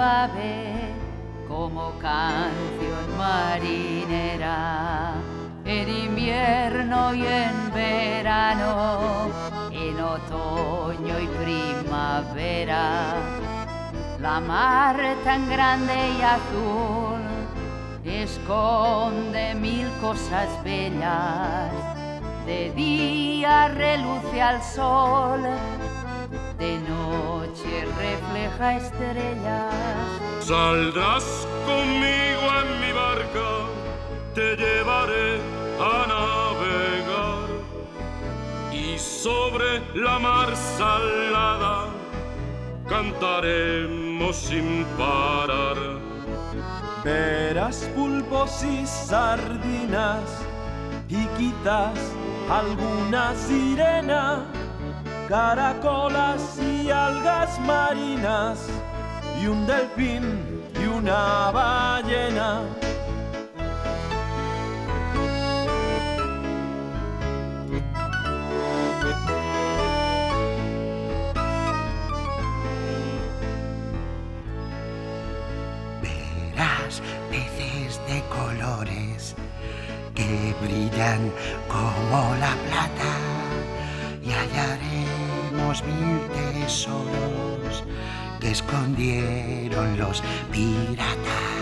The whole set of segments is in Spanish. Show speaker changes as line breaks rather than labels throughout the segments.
suave como canción marinera, en invierno y en verano, en otoño y primavera. La mar tan grande y azul esconde mil cosas bellas. De día reluce al sol, de noche refleja estrellas.
Saldrás conmigo en mi barca, te llevaré a navegar, y sobre la mar salada cantaremos sin parar.
Verás pulpos y sardinas y quizás alguna sirena, caracolas y algas marinas y un delfín y una ballena.
Verás peces de colores que brillan como la plata, y hallaremos mil tesoros que escondieron los piratas.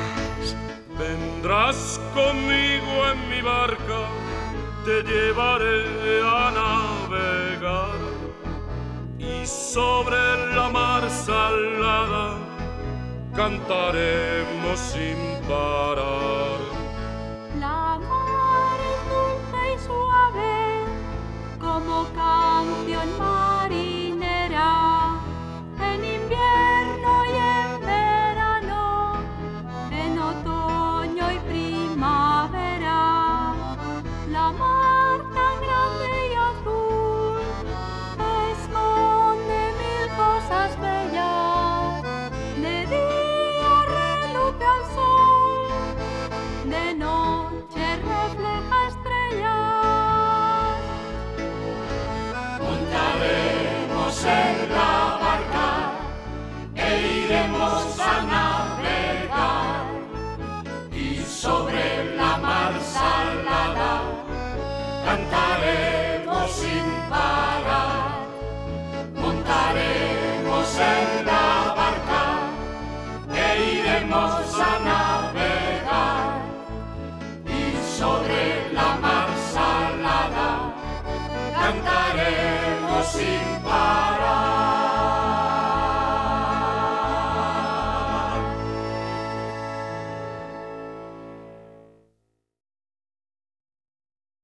Vendrás conmigo en mi barca, te llevaré a navegar, y sobre la mar salada cantaremos sin parar.
La mar es dulce y suave como canción marinera, en invierno y en verano, en otoño y primavera. La mar tan grande y azul esconde mil cosas bellas. De día reluce al sol, de noche refleja estrellas.
Montaremos en la barca e iremos a navegar, y sobre la mar salada cantaremos sin parar. Montaremos en la barca e iremos a navegar, y sobre la mar salada cantaremos sin